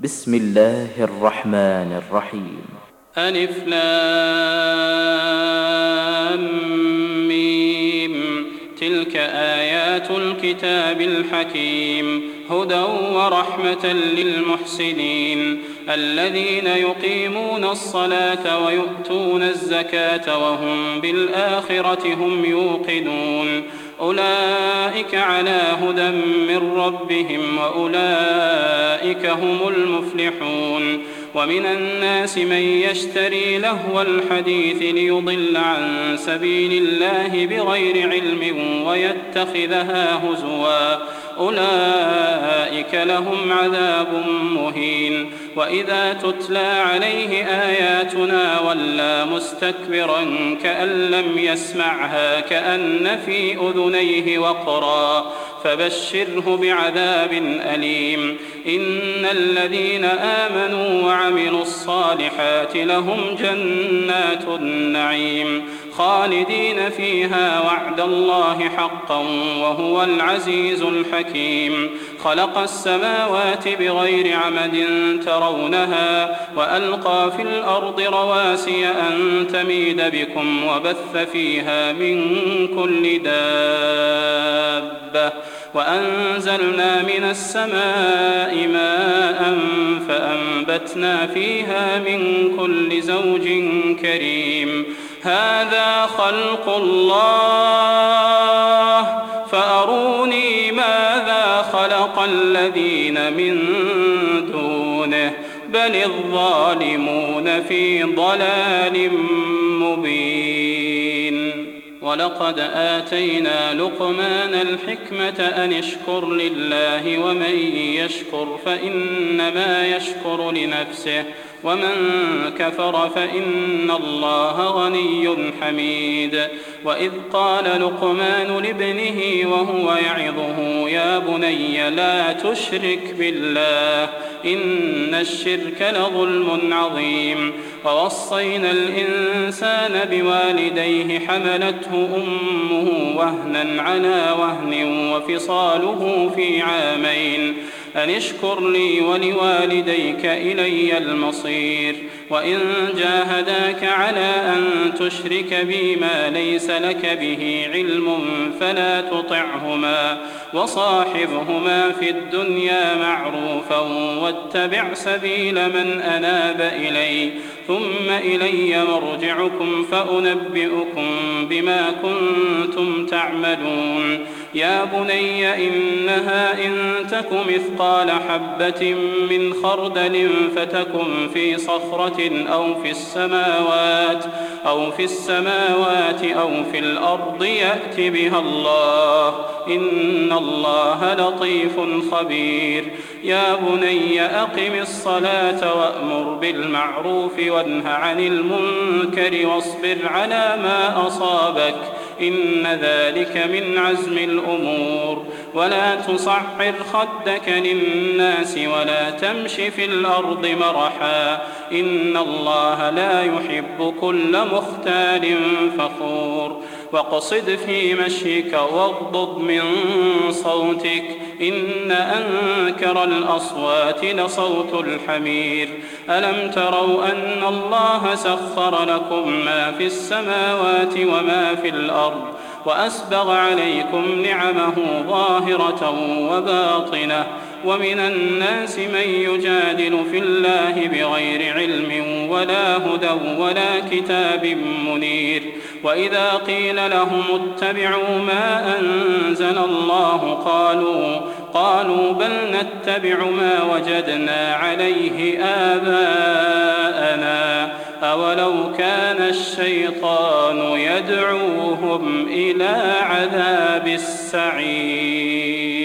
بسم الله الرحمن الرحيم. ألف لام ميم. تلك آيات الكتاب الحكيم هدى ورحمة للمحسنين الذين يقيمون الصلاة ويؤتون الزكاة وهم بالآخرة هم يوقنون أولئك على هدى من ربهم وأولئك هم المفلحون. ومن الناس من يشتري لهو الحديث ليضل عن سبيل الله بغير علم ويتخذها هزوا أولئك لهم عذاب مهين. وإذا تتلى عليه آياتنا ولى مستكبرا كأن لم يسمعها كأن في أذنيه وقرا فبشره بعذاب أليم. إن الذين آمنوا وعملوا الصالحات لهم جنات النعيم خالدين فيها وعد الله حقا وهو العزيز الحكيم. خلق السماوات بغير عمد ترونها وألقى في الأرض رواسي أن تميد بكم وبث فيها من كل دابة وأنزلنا من السماء ماء فأنبتنا فيها من كل زوج كريم. هذا خلق الله فأروني ماذا خلق الذين من دونه بل الظالمون في ضلال مبين. ولقد آتينا لقمان الحكمة أن اشكر لله ومن يشكر فإنما يشكر لنفسه ومن كفر فإن الله غني حميد. وإذ قال لقمان لابنه وهو يعظه يا بني لا تشرك بالله إن الشرك لظلم عظيم. ووصينا الإنسان بوالديه حملته أمه وهنا على وهن وفصاله في عامين أن اشكر لي ولوالديك إلي المصير. وإن جاهداك على أن تشرك بي ما ليس لك به علم فلا تطعهما وصاحبهما في الدنيا معروفا واتبع سبيل من أناب إلي ثم إلي مرجعكم فأنبئكم بما كنتم تعملون. يا بني إنها إن تك مثقال حبة من خردل فتكن في صخرة أو في السماوات أو في الأرض يأت بها الله إن الله لطيف خبير. يا بني أقم الصلاة وأمر بالمعروف وانه عن المنكر واصبر على ما أصابك إن ذلك من عزم الأمور. ولا تصعر خدك للناس ولا تمش في الأرض مرحا إن الله لا يحب كل مختال فخور. واقصد في مشيك واغضض من صوتك إن أنكر الأصوات لصوت الحمير. ألم تروا أن الله سخر لكم ما في السماوات وما في الأرض وأسبغ عليكم نعمه ظاهرة وباطنة. ومن الناس من يجادل في الله بغير علم ولا هدى ولا كتاب منير. وإذا قيل لهم اتبعوا ما أنزل الله قالوا بل نتبع ما وجدنا عليه آباءنا أولو كان الشيطان يدعوهم إلى عذاب السعير.